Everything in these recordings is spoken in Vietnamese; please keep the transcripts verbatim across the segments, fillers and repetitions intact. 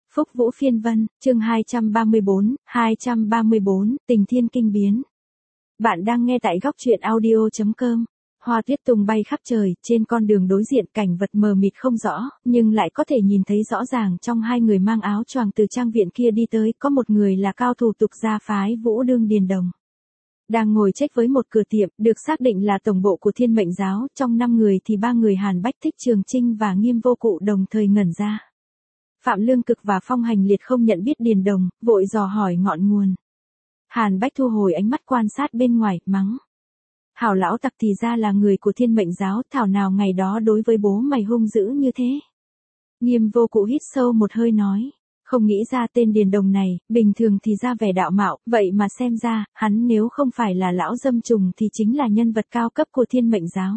Phúc Vũ Phiên Vân, chương hai trăm ba mươi bốn, hai trăm ba mươi bốn, Tình Thiên Kinh Biến. Bạn đang nghe tại góc truyện audio chấm com. Hoa tuyết tung bay khắp trời, trên con đường đối diện cảnh vật mờ mịt không rõ, nhưng lại có thể nhìn thấy rõ ràng trong hai người mang áo choàng từ trang viện kia đi tới, có một người là cao thủ tục gia phái Vũ Đương Điền Đồng. Đang ngồi trách với một cửa tiệm, được xác định là tổng bộ của Thiên Mệnh Giáo, trong năm người thì ba người Hàn Bách, Thích Trường Chinh và Nghiêm Vô Cụ đồng thời ngẩn ra. Phạm Lương Cực và Phong Hành Liệt không nhận biết Điền Đồng, vội dò hỏi ngọn nguồn. Hàn Bách thu hồi ánh mắt quan sát bên ngoài, mắng. Hảo lão tặc thì ra là người của Thiên Mệnh Giáo, thảo nào ngày đó đối với bố mày hung dữ như thế. Nghiêm Vô Cụ hít sâu một hơi nói. Không nghĩ ra tên Điền Đồng này, bình thường thì ra vẻ đạo mạo, vậy mà xem ra, hắn nếu không phải là lão dâm trùng thì chính là nhân vật cao cấp của Thiên Mệnh Giáo.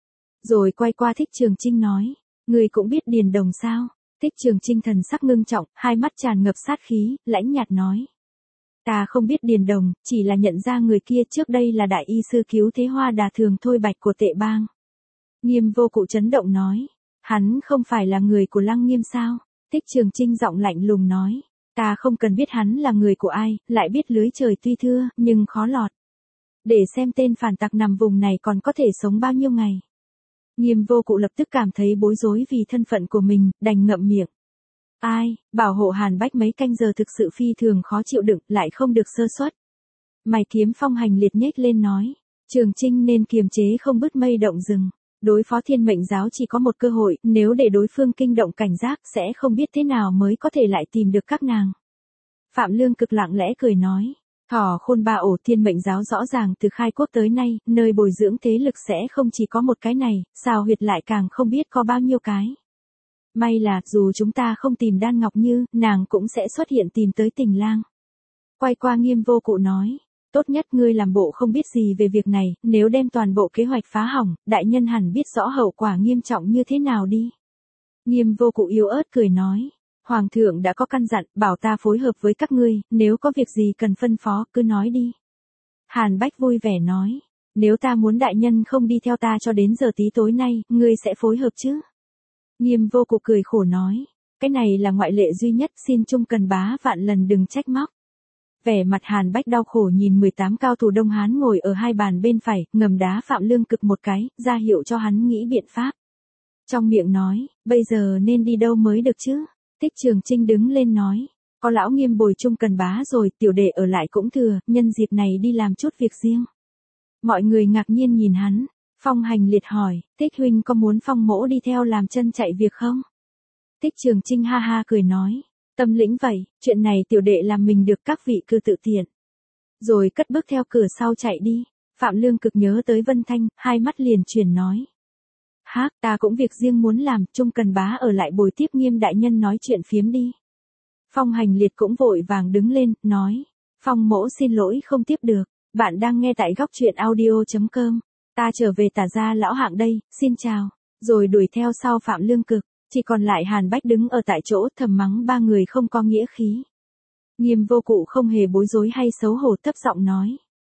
Rồi quay qua Thích Trường Chinh nói. Người cũng biết Điền Đồng sao? Thích Trường Chinh thần sắc ngưng trọng, hai mắt tràn ngập sát khí, lãnh nhạt nói. Ta không biết Điền Đồng, chỉ là nhận ra người kia trước đây là đại y sư cứu thế Hoa Đà Thường Thôi Bạch của Tệ Bang. Nghiêm Vô Cụ chấn động nói. Hắn không phải là người của Lăng Nghiêm sao? Thích Trường Chinh giọng lạnh lùng nói. Ta không cần biết hắn là người của ai, lại biết lưới trời tuy thưa, nhưng khó lọt. Để xem tên phản tặc nằm vùng này còn có thể sống bao nhiêu ngày. Nghiêm Vô Cụ lập tức cảm thấy bối rối vì thân phận của mình, đành ngậm miệng. Ai, bảo hộ Hàn Bách mấy canh giờ thực sự phi thường khó chịu đựng, lại không được sơ suất. Mày kiếm Phong Hành Liệt nhếch lên nói. Trường Chinh nên kiềm chế không bứt mây động rừng. Đối phó Thiên Mệnh Giáo chỉ có một cơ hội, nếu để đối phương kinh động cảnh giác sẽ không biết thế nào mới có thể lại tìm được các nàng. Phạm Lương Cực lặng lẽ cười nói. Thỏ khôn ba ổ, Thiên Mệnh Giáo rõ ràng từ khai quốc tới nay, nơi bồi dưỡng thế lực sẽ không chỉ có một cái này, sao huyệt lại càng không biết có bao nhiêu cái. May là, dù chúng ta không tìm Đan Ngọc Như, nàng cũng sẽ xuất hiện tìm tới Tình Lang. Quay qua Nghiêm Vô Cụ nói. Tốt nhất ngươi làm bộ không biết gì về việc này, nếu đem toàn bộ kế hoạch phá hỏng, đại nhân hẳn biết rõ hậu quả nghiêm trọng như thế nào đi. Nghiêm Vô Cụ yếu ớt cười nói. Hoàng thượng đã có căn dặn, bảo ta phối hợp với các ngươi, nếu có việc gì cần phân phó, cứ nói đi. Hàn Bách vui vẻ nói. Nếu ta muốn đại nhân không đi theo ta cho đến giờ tí tối nay, ngươi sẽ phối hợp chứ? Nghiêm Vô Cụ cười khổ nói. Cái này là ngoại lệ duy nhất, xin Trung Cần Bá vạn lần đừng trách móc. Vẻ mặt Hàn Bách đau khổ nhìn mười tám cao thủ Đông Hán ngồi ở hai bàn bên phải, ngầm đá Phạm Lương Cực một cái, ra hiệu cho hắn nghĩ biện pháp. Trong miệng nói, bây giờ nên đi đâu mới được chứ? Thích Trường Chinh đứng lên nói. Có lão Nghiêm bồi Trung Cần Bá rồi, tiểu đệ ở lại cũng thừa, nhân dịp này đi làm chút việc riêng. Mọi người ngạc nhiên nhìn hắn. Phong Hành Liệt hỏi, Thích huynh có muốn Phong mỗ đi theo làm chân chạy việc không? Thích Trường Chinh ha ha cười nói. Tâm lĩnh vậy, chuyện này tiểu đệ làm mình được, các vị cứ tự tiện. Rồi cất bước theo cửa sau chạy đi. Phạm Lương Cực nhớ tới Vân Thanh, hai mắt liền chuyển nói. Hác, ta cũng việc riêng muốn làm, Trung Cần Bá ở lại bồi tiếp Nghiêm đại nhân nói chuyện phiếm đi. Phong Hành Liệt cũng vội vàng đứng lên, nói. Phong mỗ xin lỗi không tiếp được, bạn đang nghe tại góc truyện audio chấm com. Ta trở về Tả Gia lão hạng đây, xin chào. Rồi đuổi theo sau Phạm Lương Cực. Chỉ còn lại Hàn Bách đứng ở tại chỗ thầm mắng ba người không có nghĩa khí. Nghiêm Vô Cụ không hề bối rối hay xấu hổ, thấp giọng nói.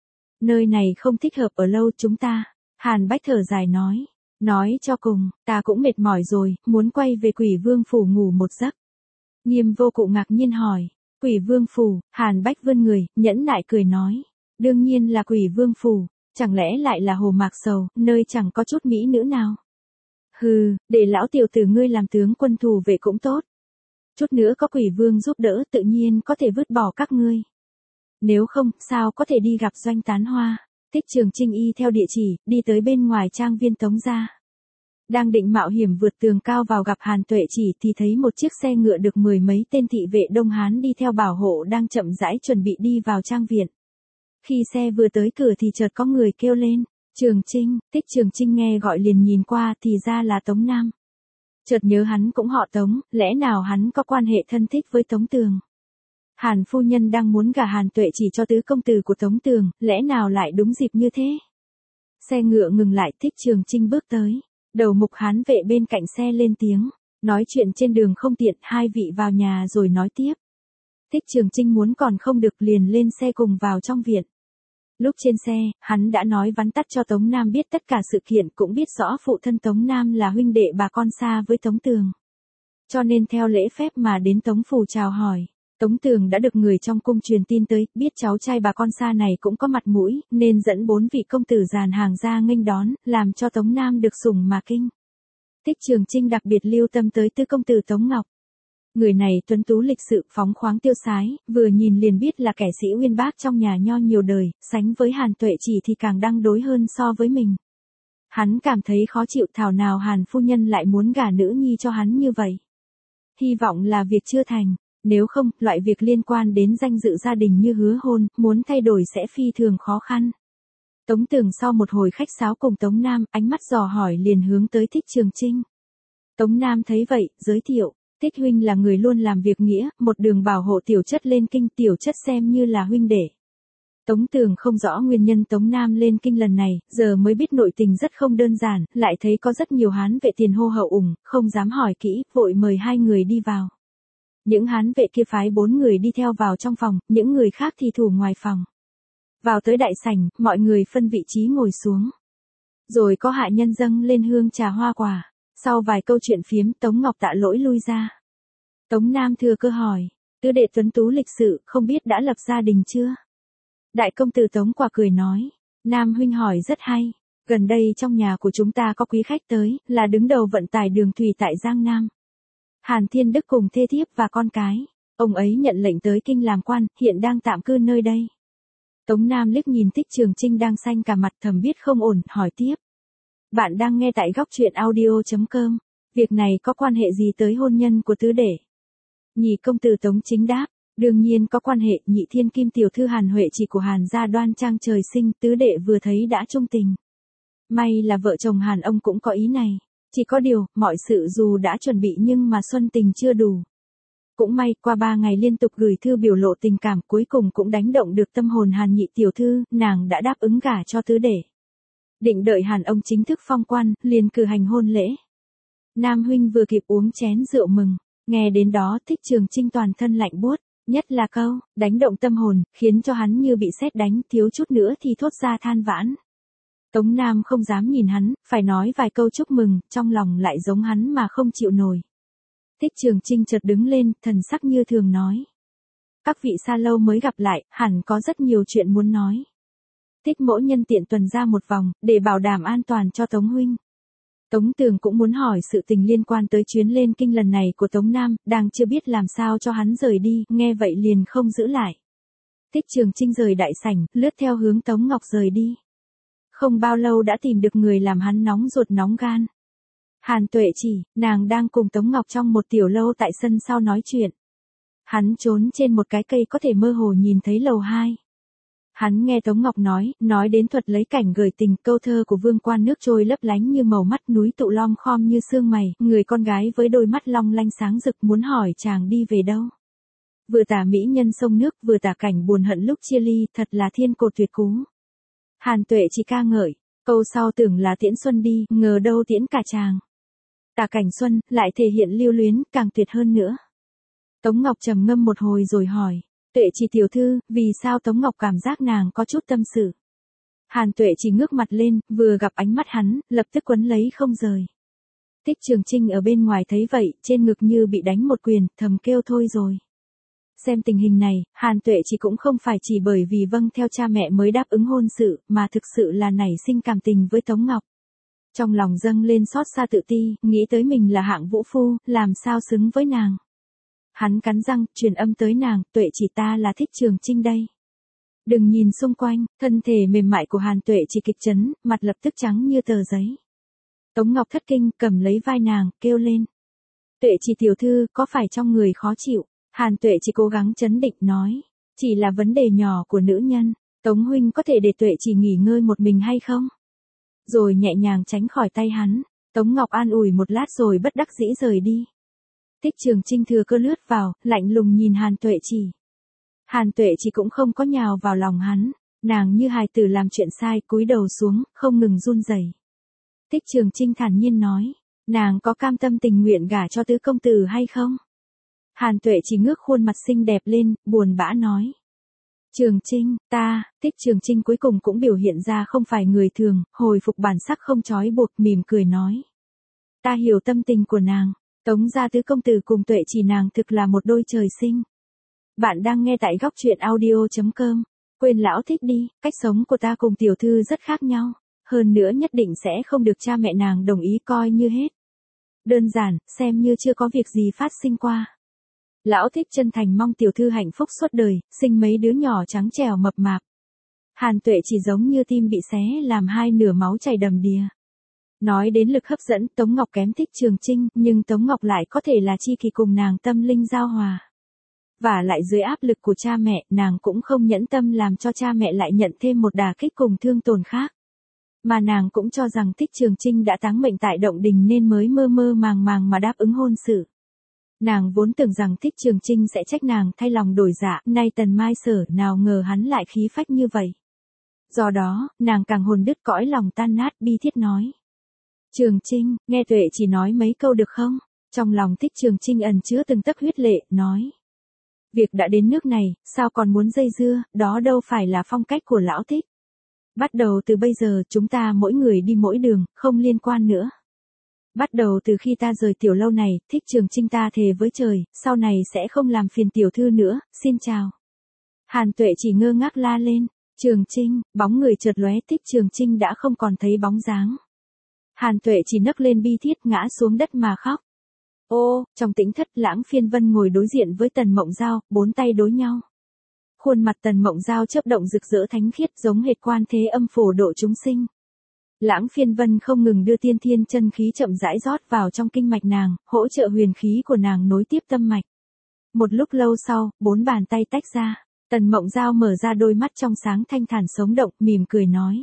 Nơi này không thích hợp ở lâu chúng ta. Hàn Bách thở dài nói. Nói cho cùng, ta cũng mệt mỏi rồi, muốn quay về Quỷ Vương Phủ ngủ một giấc. Nghiêm Vô Cụ ngạc nhiên hỏi. Quỷ Vương Phủ? Hàn Bách vươn người, nhẫn nại cười nói. Đương nhiên là Quỷ Vương Phủ, chẳng lẽ lại là Hồ Mạc Sầu, nơi chẳng có chút mỹ nữ nào. Hừ, để lão tiểu tử ngươi làm tướng quân thủ vệ cũng tốt. Chút nữa có Quỷ Vương giúp đỡ tự nhiên có thể vứt bỏ các ngươi. Nếu không, sao có thể đi gặp Doanh Tán Hoa. Thích Trường Chinh y theo địa chỉ, đi tới bên ngoài trang viên Tống gia. Đang định mạo hiểm vượt tường cao vào gặp Hàn Tuệ Chỉ thì thấy một chiếc xe ngựa được mười mấy tên thị vệ Đông Hán đi theo bảo hộ đang chậm rãi chuẩn bị đi vào trang viện. Khi xe vừa tới cửa thì chợt có người kêu lên. Trường Chinh. Thích Trường Chinh nghe gọi liền nhìn qua thì ra là Tống Nam. Chợt nhớ hắn cũng họ Tống, lẽ nào hắn có quan hệ thân thích với Tống Tường. Hàn phu nhân đang muốn gả Hàn Tuệ Chỉ cho tứ công tử của Tống Tường, lẽ nào lại đúng dịp như thế. Xe ngựa ngừng lại, Thích Trường Chinh bước tới. Đầu mục hán vệ bên cạnh xe lên tiếng. Nói chuyện trên đường không tiện, hai vị vào nhà rồi nói tiếp. Thích Trường Chinh muốn còn không được liền lên xe cùng vào trong viện. Lúc trên xe, hắn đã nói vắn tắt cho Tống Nam biết tất cả sự kiện, cũng biết rõ phụ thân Tống Nam là huynh đệ bà con xa với Tống Tường. cho nên theo lễ phép mà đến Tống phủ chào hỏi. Tống Tường đã được người trong cung truyền tin tới, biết cháu trai bà con xa này cũng có mặt mũi, nên dẫn bốn vị công tử dàn hàng ra nghênh đón, làm cho Tống Nam được sủng mà kinh. Thích Trường Chinh đặc biệt lưu tâm tới tứ công tử Tống Ngọc. Người này tuấn tú lịch sự, phóng khoáng tiêu sái, vừa nhìn liền biết là kẻ sĩ uyên bác trong nhà nho nhiều đời, sánh với Hàn Tuệ Chỉ thì càng đăng đối hơn so với mình. Hắn cảm thấy khó chịu, thảo nào Hàn phu nhân lại muốn gả nữ nhi cho hắn như vậy. Hy vọng là việc chưa thành, nếu không, loại việc liên quan đến danh dự gia đình như hứa hôn, muốn thay đổi sẽ phi thường khó khăn. Tống Tường sau một hồi khách sáo cùng Tống Nam, ánh mắt dò hỏi liền hướng tới Thích Trường Chinh. Tống Nam thấy vậy, giới thiệu, Thích huynh là người luôn làm việc nghĩa, một đường bảo hộ tiểu chất lên kinh, tiểu chất xem như là huynh đệ. Tống Tường không rõ nguyên nhân Tống Nam lên kinh lần này, giờ mới biết nội tình rất không đơn giản, lại thấy có rất nhiều hán vệ tiền hô hậu ủng, không dám hỏi kỹ, vội mời hai người đi vào. Những hán vệ kia phái bốn người đi theo vào trong phòng, những người khác thì thủ ngoài phòng. Vào tới đại sảnh, mọi người phân vị trí ngồi xuống. Rồi có hạ nhân dâng lên hương trà hoa quả. Sau vài câu chuyện phiếm, Tống Ngọc tạ lỗi lui ra. Tống Nam thừa cơ hỏi, tứ đệ tuấn tú lịch sự, không biết đã lập gia đình chưa? Đại công tử Tống Quả cười nói, Nam huynh hỏi rất hay. Gần đây trong nhà của chúng ta có quý khách tới, là đứng đầu vận tải đường thủy tại Giang Nam. Hàn Thiên Đức cùng thê thiếp và con cái. Ông ấy nhận lệnh tới kinh làm quan, hiện đang tạm cư nơi đây. Tống Nam liếc nhìn Thích Trường Chinh đang xanh cả mặt, thầm biết không ổn, hỏi tiếp. Bạn đang nghe tại góc truyện audio chấm com. Việc này có quan hệ gì tới hôn nhân của tứ đệ? Nhị công tử Tống Chính đáp, đương nhiên có quan hệ. Nhị thiên kim tiểu thư Hàn Huệ chỉ của Hàn gia đoan trang trời sinh, tứ đệ vừa thấy đã trung tình. May là vợ chồng Hàn ông cũng có ý này. Chỉ có điều, mọi sự dù đã chuẩn bị nhưng mà xuân tình chưa đủ. Cũng may, qua ba ngày liên tục gửi thư biểu lộ tình cảm, cuối cùng cũng đánh động được tâm hồn Hàn nhị tiểu thư, nàng đã đáp ứng gả cho tứ đệ. Định đợi Hàn ông chính thức phong quan, liền cử hành hôn lễ. Nam huynh vừa kịp uống chén rượu mừng, nghe đến đó Thích Trường Chinh toàn thân lạnh buốt, nhất là câu, đánh động tâm hồn, khiến cho hắn như bị sét đánh, thiếu chút nữa thì thốt ra than vãn. Tống Nam không dám nhìn hắn, phải nói vài câu chúc mừng, trong lòng lại giống hắn mà không chịu nổi. Thích Trường Chinh chợt đứng lên, thần sắc như thường nói. Các vị xa lâu mới gặp lại, hẳn có rất nhiều chuyện muốn nói. Thích mỗ nhân tiện tuần ra một vòng, để bảo đảm an toàn cho Tống huynh. Tống Tường cũng muốn hỏi sự tình liên quan tới chuyến lên kinh lần này của Tống Nam, đang chưa biết làm sao cho hắn rời đi, nghe vậy liền không giữ lại. Thích Trường Chinh rời đại sảnh, lướt theo hướng Tống Ngọc rời đi. Không bao lâu đã tìm được người làm hắn nóng ruột nóng gan. Hàn Tuệ Chỉ, nàng đang cùng Tống Ngọc trong một tiểu lâu tại sân sau nói chuyện. Hắn trốn trên một cái cây có thể mơ hồ nhìn thấy lầu hai. Hắn nghe Tống Ngọc nói, nói đến thuật lấy cảnh gửi tình, câu thơ của Vương Quan nước trôi lấp lánh như màu mắt núi tụ lom khom như sương mày, người con gái với đôi mắt long lanh sáng rực muốn hỏi chàng đi về đâu. Vừa tả mỹ nhân sông nước, vừa tả cảnh buồn hận lúc chia ly, thật là thiên cột tuyệt cú. Hàn Tuệ Chỉ ca ngợi, câu sau tưởng là tiễn xuân đi, ngờ đâu tiễn cả chàng. Tả cảnh xuân, lại thể hiện lưu luyến, càng tuyệt hơn nữa. Tống Ngọc trầm ngâm một hồi rồi hỏi, Tuệ Chỉ tiểu thư, vì sao Tống Ngọc cảm giác nàng có chút tâm sự? Hàn Tuệ Chỉ ngước mặt lên, vừa gặp ánh mắt hắn, lập tức quấn lấy không rời. Thích Trường Chinh ở bên ngoài thấy vậy, trên ngực như bị đánh một quyền, thầm kêu thôi rồi. Xem tình hình này, Hàn Tuệ Chỉ cũng không phải chỉ bởi vì vâng theo cha mẹ mới đáp ứng hôn sự, mà thực sự là nảy sinh cảm tình với Tống Ngọc. Trong lòng dâng lên xót xa tự ti, nghĩ tới mình là hạng vũ phu, làm sao xứng với nàng. Hắn cắn răng, truyền âm tới nàng, Tuệ Chỉ ta là Thích Trường Chinh đây. Đừng nhìn xung quanh, thân thể mềm mại của Hàn Tuệ Chỉ kịch chấn, mặt lập tức trắng như tờ giấy. Tống Ngọc thất kinh, cầm lấy vai nàng, kêu lên. Tuệ Chỉ tiểu thư, có phải trong người khó chịu? Hàn Tuệ Chỉ cố gắng trấn định nói. Chỉ là vấn đề nhỏ của nữ nhân, Tống huynh có thể để Tuệ Chỉ nghỉ ngơi một mình hay không? Rồi nhẹ nhàng tránh khỏi tay hắn. Tống Ngọc an ủi một lát rồi bất đắc dĩ rời đi. Thích Trường Chinh thừa cơ lướt vào, lạnh lùng nhìn Hàn Tuệ Chỉ. Hàn Tuệ Chỉ cũng không có nhào vào lòng hắn, nàng như hài tử làm chuyện sai, cúi đầu xuống, không ngừng run rẩy. Thích Trường Chinh thản nhiên nói, nàng có cam tâm tình nguyện gả cho tứ công tử hay không? Hàn Tuệ Chỉ ngước khuôn mặt xinh đẹp lên, buồn bã nói. Trường Chinh, ta, Thích Trường Chinh cuối cùng cũng biểu hiện ra không phải người thường, hồi phục bản sắc không trói buộc, mỉm cười nói. Ta hiểu tâm tình của nàng. Tống gia tứ công tử cùng Tuệ Chỉ nàng thực là một đôi trời sinh. Bạn đang nghe tại góc truyện audio.com. Quên lão thích đi, cách sống của ta cùng tiểu thư rất khác nhau. Hơn nữa nhất định sẽ không được cha mẹ nàng đồng ý coi như hết. Đơn giản, xem như chưa có việc gì phát sinh qua. Lão thích chân thành mong tiểu thư hạnh phúc suốt đời, sinh mấy đứa nhỏ trắng trẻo mập mạp. Hàn Tuệ Chỉ giống như tim bị xé làm hai nửa máu chảy đầm đìa. Nói đến lực hấp dẫn, Tống Ngọc kém thích Trường Trinh, nhưng Tống Ngọc lại có thể là chi kỷ cùng nàng tâm linh giao hòa. Và lại dưới áp lực của cha mẹ, nàng cũng không nhẫn tâm làm cho cha mẹ lại nhận thêm một đả kích cùng thương tổn khác. Mà nàng cũng cho rằng thích Trường Trinh đã táng mệnh tại động đình nên mới mơ mơ màng màng mà đáp ứng hôn sự. Nàng vốn tưởng rằng thích Trường Trinh sẽ trách nàng thay lòng đổi dạ, nay Tần Mai Sở nào ngờ hắn lại khí phách như vậy. Do đó, nàng càng hồn đứt cõi lòng tan nát bi thiết nói. Trường Trinh, nghe Tuệ Chỉ nói mấy câu được không? Trong lòng thích Trường Trinh ẩn chứa từng tấc huyết lệ, nói. Việc đã đến nước này, sao còn muốn dây dưa, đó đâu phải là phong cách của lão thích. Bắt đầu từ bây giờ chúng ta mỗi người đi mỗi đường, không liên quan nữa. Bắt đầu từ khi ta rời tiểu lâu này, thích Trường Trinh ta thề với trời, sau này sẽ không làm phiền tiểu thư nữa, xin chào. Hàn Tuệ Chỉ ngơ ngác la lên, Trường Trinh, bóng người chợt lóe, thích Trường Trinh đã không còn thấy bóng dáng. Hàn Tuệ Chỉ nấc lên bi thiết ngã xuống đất mà khóc. Ô, trong tĩnh thất Lãng Phiên Vân ngồi đối diện với Tần Mộng Giao, bốn tay đối nhau. Khuôn mặt Tần Mộng Giao chớp động rực rỡ thánh khiết giống hệt Quan Thế Âm phổ độ chúng sinh. Lãng Phiên Vân không ngừng đưa tiên thiên chân khí chậm rãi rót vào trong kinh mạch nàng, hỗ trợ huyền khí của nàng nối tiếp tâm mạch. Một lúc lâu sau, bốn bàn tay tách ra, Tần Mộng Giao mở ra đôi mắt trong sáng thanh thản sống động, mỉm cười nói.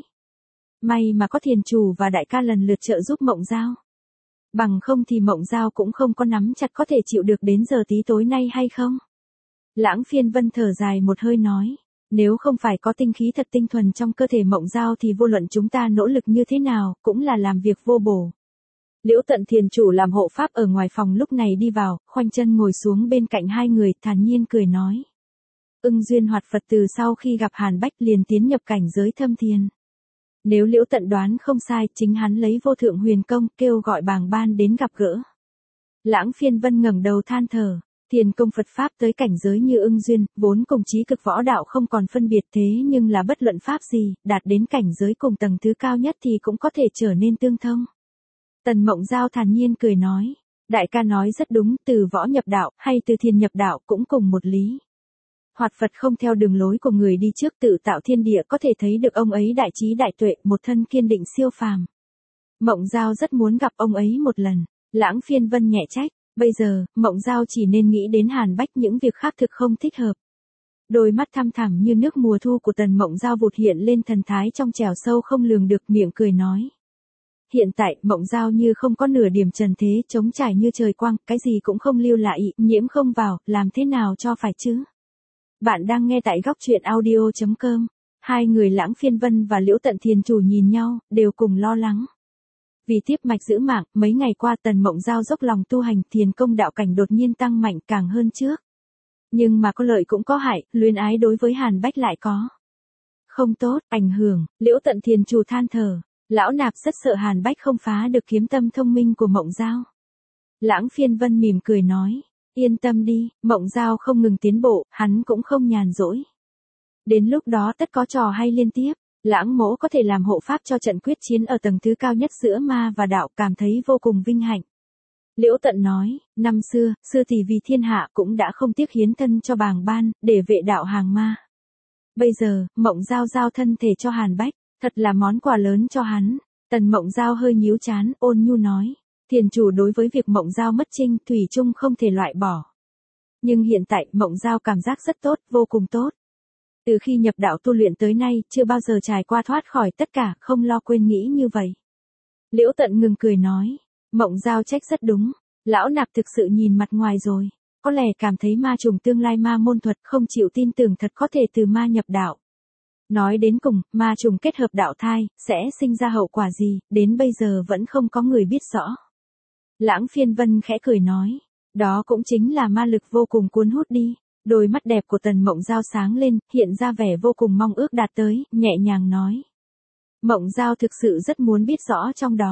May mà có Thiền Chủ và đại ca lần lượt trợ giúp Mộng Giao. Bằng không thì Mộng Giao cũng không có nắm chặt có thể chịu được đến giờ tí tối nay hay không. Lãng Phiên Vân thở dài một hơi nói. Nếu không phải có tinh khí thật tinh thuần trong cơ thể Mộng Giao thì vô luận chúng ta nỗ lực như thế nào, cũng là làm việc vô bổ. Liễu Tận Thiền Chủ làm hộ pháp ở ngoài phòng lúc này đi vào, khoanh chân ngồi xuống bên cạnh hai người, thản nhiên cười nói. Ưng duyên hoạt Phật từ sau khi gặp Hàn Bách liền tiến nhập cảnh giới thâm thiền. Nếu Liễu Tận đoán không sai, chính hắn lấy vô thượng huyền công, kêu gọi bàng ban đến gặp gỡ. Lãng Phiên Vân ngẩng đầu than thở. Thiền công Phật Pháp tới cảnh giới như ưng duyên, vốn cùng chí cực võ đạo không còn phân biệt thế nhưng là bất luận Pháp gì, đạt đến cảnh giới cùng tầng thứ cao nhất thì cũng có thể trở nên tương thông. Tần Mộng Giao thản nhiên cười nói, đại ca nói rất đúng, từ võ nhập đạo, hay từ thiền nhập đạo cũng cùng một lý. Hoạt Phật không theo đường lối của người đi trước tự tạo thiên địa có thể thấy được ông ấy đại trí đại tuệ, một thân kiên định siêu phàm. Mộng Giao rất muốn gặp ông ấy một lần, Lãng Phiên Vân nhẹ trách. Bây giờ, Mộng Giao chỉ nên nghĩ đến Hàn Bách, những việc khác thực không thích hợp. Đôi mắt thăm thẳm như nước mùa thu của Tần Mộng Giao vụt hiện lên thần thái trong trẻo sâu không lường được, miệng cười nói. Hiện tại, Mộng Giao như không có nửa điểm trần thế, trống trải như trời quang, cái gì cũng không lưu lại, nhiễm không vào, làm thế nào cho phải chứ? Bạn đang nghe tại góc truyện audio.com. Hai người Lãng Phiên Vân và Liễu Tận Thiền Chủ nhìn nhau, đều cùng lo lắng. Vì tiếp mạch giữ mạng, mấy ngày qua Tần Mộng Giao dốc lòng tu hành, thiền công đạo cảnh đột nhiên tăng mạnh càng hơn trước. Nhưng mà có lợi cũng có hại, luyến ái đối với Hàn Bách lại có không tốt, ảnh hưởng. Liễu Tận Thiền Chủ than thở, lão nạp rất sợ Hàn Bách không phá được kiếm tâm thông minh của Mộng Giao. Lãng Phiên Vân mỉm cười nói, yên tâm đi, Mộng Giao không ngừng tiến bộ, hắn cũng không nhàn rỗi. Đến lúc đó tất có trò hay liên tiếp. Lãng mỗ có thể làm hộ pháp cho trận quyết chiến ở tầng thứ cao nhất giữa ma và đạo, cảm thấy vô cùng vinh hạnh. Liễu Tận nói, năm xưa, sư tỷ vì thiên hạ cũng đã không tiếc hiến thân cho bàng ban, để vệ đạo hàng ma. Bây giờ, Mộng Giao giao thân thể cho Hàn Bách, thật là món quà lớn cho hắn. Tần Mộng Giao hơi nhíu chán, ôn nhu nói, Thiền Chủ đối với việc Mộng Giao mất trinh, thủy chung không thể loại bỏ. Nhưng hiện tại, Mộng Giao cảm giác rất tốt, vô cùng tốt. Từ khi nhập đạo tu luyện tới nay, chưa bao giờ trải qua thoát khỏi tất cả, không lo quên nghĩ như vậy. Liễu Tận ngừng cười nói, Mộng Giao trách rất đúng, lão nạp thực sự nhìn mặt ngoài rồi, có lẽ cảm thấy ma trùng tương lai ma môn thuật, không chịu tin tưởng thật có thể từ ma nhập đạo. Nói đến cùng, ma trùng kết hợp đạo thai, sẽ sinh ra hậu quả gì, đến bây giờ vẫn không có người biết rõ. Lãng Phiên Vân khẽ cười nói, đó cũng chính là ma lực vô cùng cuốn hút đi. Đôi mắt đẹp của Tần Mộng Giao sáng lên, hiện ra vẻ vô cùng mong ước đạt tới, nhẹ nhàng nói. Mộng Giao thực sự rất muốn biết rõ trong đó.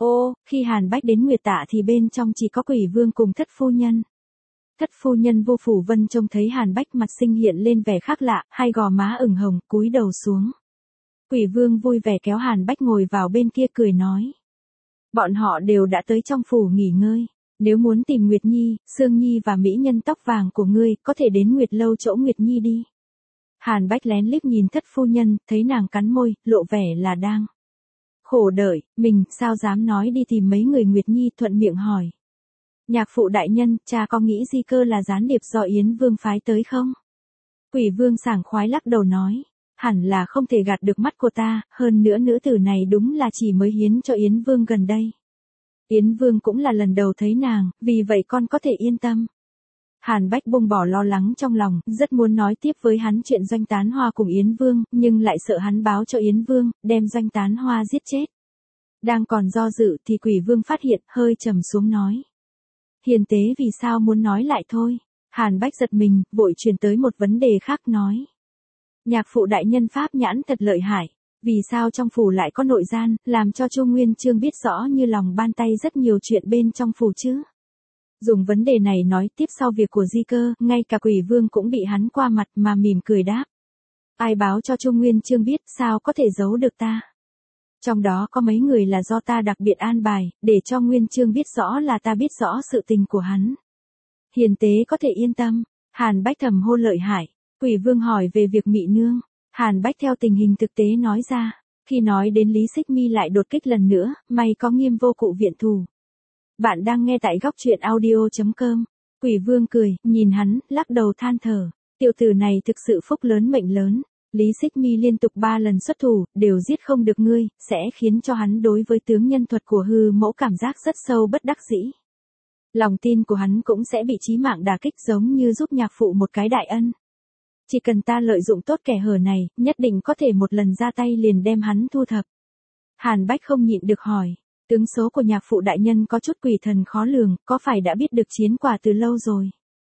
Ô, khi Hàn Bách đến Nguyệt Tạ thì bên trong chỉ có Quỷ Vương cùng Thất phu nhân. Thất phu nhân Vô Phủ Vân trông thấy Hàn Bách mặt sinh hiện lên vẻ khác lạ, hai gò má ửng hồng, cúi đầu xuống. Quỷ Vương vui vẻ kéo Hàn Bách ngồi vào bên kia cười nói. Bọn họ đều đã tới trong phủ nghỉ ngơi. Nếu muốn tìm Nguyệt Nhi, Sương Nhi và mỹ nhân tóc vàng của ngươi, có thể đến Nguyệt Lâu chỗ Nguyệt Nhi đi. Hàn Bách lén liếc nhìn Thất phu nhân, thấy nàng cắn môi, lộ vẻ là đang khổ đợi, mình sao dám nói đi tìm mấy người Nguyệt Nhi, thuận miệng hỏi. Nhạc phụ đại nhân, cha có nghĩ Di Cơ là gián điệp do Yến Vương phái tới không? Quỷ Vương sảng khoái lắc đầu nói. Hẳn là không thể gạt được mắt của ta, hơn nữa nữ tử này đúng là chỉ mới hiến cho Yến Vương gần đây. Yến Vương cũng là lần đầu thấy nàng, vì vậy con có thể yên tâm. Hàn Bách buông bỏ lo lắng trong lòng, rất muốn nói tiếp với hắn chuyện Doanh Tán Hoa cùng Yến Vương, nhưng lại sợ hắn báo cho Yến Vương, đem Doanh Tán Hoa giết chết. Đang còn do dự thì Quỷ Vương phát hiện, hơi trầm xuống nói. Hiền tế vì sao muốn nói lại thôi. Hàn Bách giật mình, vội chuyển tới một vấn đề khác nói. Nhạc phụ đại nhân pháp nhãn thật lợi hại. Vì sao trong phủ lại có nội gian, làm cho Chu Nguyên Chương biết rõ như lòng bàn tay rất nhiều chuyện bên trong phủ chứ? Dùng vấn đề này nói tiếp sau việc của Di Cơ, ngay cả Quỷ Vương cũng bị hắn qua mặt mà mỉm cười đáp. Ai báo cho Chu Nguyên Chương biết, sao có thể giấu được ta? Trong đó có mấy người là do ta đặc biệt an bài, để cho Nguyên Chương biết rõ là ta biết rõ sự tình của hắn. Hiền tế có thể yên tâm. Hàn Bách thầm hô lợi hại. Quỷ Vương hỏi về việc Mị Nương. Hàn Bách theo tình hình thực tế nói ra. Khi nói đến Lý Xích Mi lại đột kích lần nữa, may có Nghiêm vô cụ viện thù. Bạn đang nghe tại góc truyện audio chấm com. Quỷ Vương cười, nhìn hắn, lắc đầu than thở. Tiểu tử này thực sự phúc lớn mệnh lớn. Lý Xích Mi liên tục ba lần xuất thủ, đều giết không được ngươi, sẽ khiến cho hắn đối với tướng nhân thuật của hư mẫu cảm giác rất sâu bất đắc dĩ. Lòng tin của hắn cũng sẽ bị chí mạng đả kích giống như giúp nhạc phụ một cái đại ân. Chỉ cần ta lợi dụng tốt kẻ hở này, nhất định có thể một lần ra tay liền đem hắn thu thập. Hàn Bách không nhịn được hỏi, tướng số của nhạc phụ đại nhân có chút quỷ thần khó lường, có phải đã biết được chiến quả từ lâu rồi?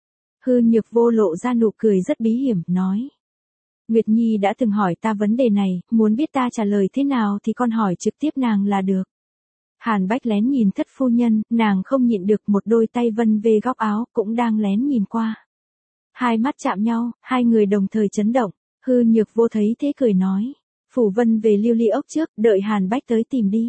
Hư Nhược Vô lộ ra nụ cười rất bí hiểm, nói. Nguyệt Nhi đã từng hỏi ta vấn đề này, muốn biết ta trả lời thế nào thì con hỏi trực tiếp nàng là được. Hàn Bách lén nhìn Thất phu nhân, nàng không nhịn được, một đôi tay vân về góc áo, cũng đang lén nhìn qua. Hai mắt chạm nhau, hai người đồng thời chấn động. Hư Nhược Vô thấy thế cười nói. Phủ Vân về Lưu Ly Ốc trước, đợi Hàn Bách tới tìm đi.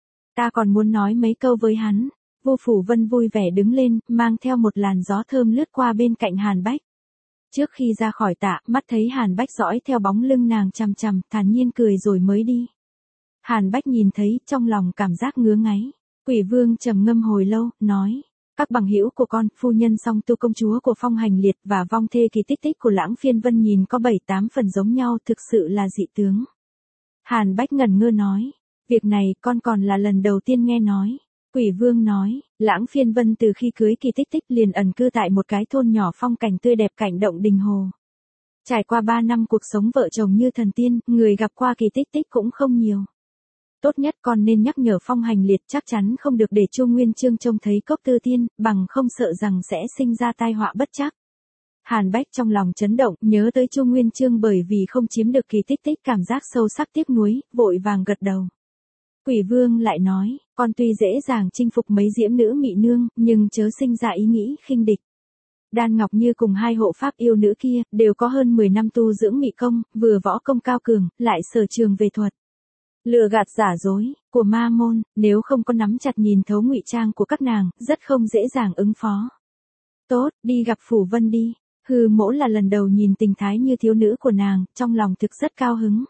Ta còn muốn nói mấy câu với hắn. Vô Phủ Vân vui vẻ đứng lên, mang theo một làn gió thơm lướt qua bên cạnh Hàn Bách. Trước khi ra khỏi tạ, mắt thấy Hàn Bách dõi theo bóng lưng nàng chằm chằm, thản nhiên cười rồi mới đi. Hàn Bách nhìn thấy, trong lòng cảm giác ngứa ngáy. Quỷ Vương trầm ngâm hồi lâu, nói. Các bằng hữu của con, phu nhân song tu công chúa của Phong Hành Liệt và vong thê Kỳ Tích Tích của Lãng Phiên Vân nhìn có bảy tám phần giống nhau, thực sự là dị tướng. Hàn Bách ngẩn ngơ nói. Việc này con còn là lần đầu tiên nghe nói. Quỷ Vương nói, Lãng Phiên Vân từ khi cưới Kỳ Tích Tích liền ẩn cư tại một cái thôn nhỏ phong cảnh tươi đẹp cạnh động Đình Hồ. Trải qua ba năm cuộc sống vợ chồng như thần tiên, người gặp qua Kỳ Tích Tích cũng không nhiều. Tốt nhất con nên nhắc nhở Phong Hành Liệt, chắc chắn không được để Chu Nguyên Chương trông thấy Cốc Tư Tiên, bằng không sợ rằng sẽ sinh ra tai họa bất trắc. Hàn Bách trong lòng chấn động, nhớ tới Chu Nguyên Chương bởi vì không chiếm được Kỳ Tích Tích, cảm giác sâu sắc tiếc nuối, vội vàng gật đầu. Quỷ Vương lại nói, con tuy dễ dàng chinh phục mấy diễm nữ Mị Nương, nhưng chớ sinh ra ý nghĩ khinh địch. Đan Ngọc Như cùng hai hộ pháp yêu nữ kia, đều có hơn mười năm tu dưỡng mị công, vừa võ công cao cường, lại sở trường về thuật. Lừa gạt giả dối, của ma môn, nếu không có nắm chặt nhìn thấu ngụy trang của các nàng, rất không dễ dàng ứng phó. Tốt, đi gặp Phủ Vân đi. Hư Mỗ là lần đầu nhìn tình thái như thiếu nữ của nàng, trong lòng thực rất cao hứng.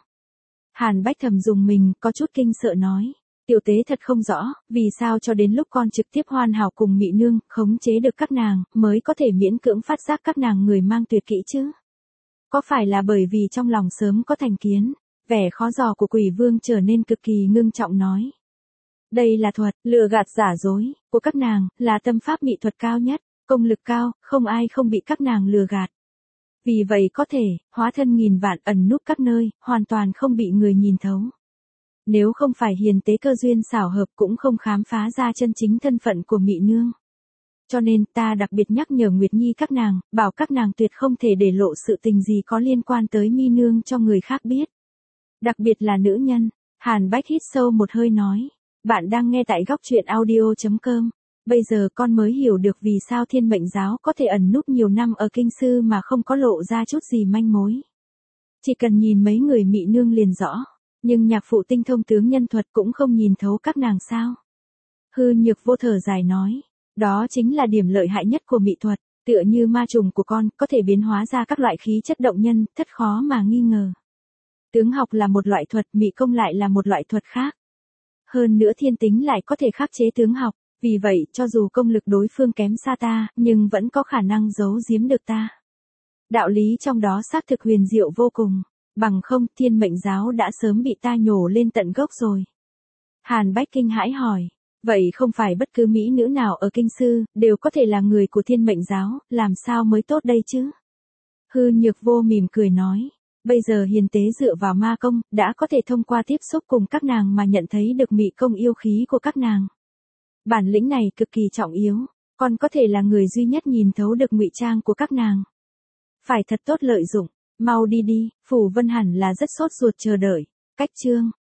Hàn Bách thầm dùng mình, có chút kinh sợ nói. Tiểu tế thật không rõ, vì sao cho đến lúc con trực tiếp hoàn hảo cùng Mị Nương, khống chế được các nàng, mới có thể miễn cưỡng phát giác các nàng người mang tuyệt kỹ chứ? Có phải là bởi vì trong lòng sớm có thành kiến? Vẻ khó dò của Quỷ Vương trở nên cực kỳ ngưng trọng nói. Đây là thuật, lừa gạt giả dối, của các nàng, là tâm pháp mỹ thuật cao nhất, công lực cao, không ai không bị các nàng lừa gạt. Vì vậy có thể, hóa thân nghìn vạn ẩn núp các nơi, hoàn toàn không bị người nhìn thấu. Nếu không phải hiền tế cơ duyên xảo hợp cũng không khám phá ra chân chính thân phận của Mị Nương. Cho nên ta đặc biệt nhắc nhở Nguyệt Nhi các nàng, bảo các nàng tuyệt không thể để lộ sự tình gì có liên quan tới Mi Nương cho người khác biết. Đặc biệt là nữ nhân. Hàn Bách hít sâu một hơi nói. Bạn đang nghe tại góc truyện audio chấm com. Bây giờ con mới hiểu được vì sao Thiên Mệnh Giáo có thể ẩn núp nhiều năm ở kinh sư mà không có lộ ra chút gì manh mối. Chỉ cần nhìn mấy người mị nương liền rõ, nhưng nhạc phụ tinh thông tướng nhân thuật cũng không nhìn thấu các nàng sao. Hư Nhược Vô thở dài nói, đó chính là điểm lợi hại nhất của mị thuật, tựa như ma trùng của con có thể biến hóa ra các loại khí chất động nhân, thất khó mà nghi ngờ. Tướng học là một loại thuật, mị công lại là một loại thuật khác. Hơn nữa thiên tính lại có thể khắc chế tướng học, vì vậy cho dù công lực đối phương kém xa ta, nhưng vẫn có khả năng giấu giếm được ta. Đạo lý trong đó xác thực huyền diệu vô cùng, bằng không Thiên Mệnh Giáo đã sớm bị ta nhổ lên tận gốc rồi. Hàn Bách kinh hãi hỏi, vậy không phải bất cứ mỹ nữ nào ở kinh sư, đều có thể là người của Thiên Mệnh Giáo, làm sao mới tốt đây chứ? Hư Nhược Vô mỉm cười nói, bây giờ hiền tế dựa vào ma công, đã có thể thông qua tiếp xúc cùng các nàng mà nhận thấy được mị công yêu khí của các nàng. Bản lĩnh này cực kỳ trọng yếu, còn có thể là người duy nhất nhìn thấu được ngụy trang của các nàng. Phải thật tốt lợi dụng, mau đi đi, Phủ Vân hẳn là rất sốt ruột chờ đợi. Cách chương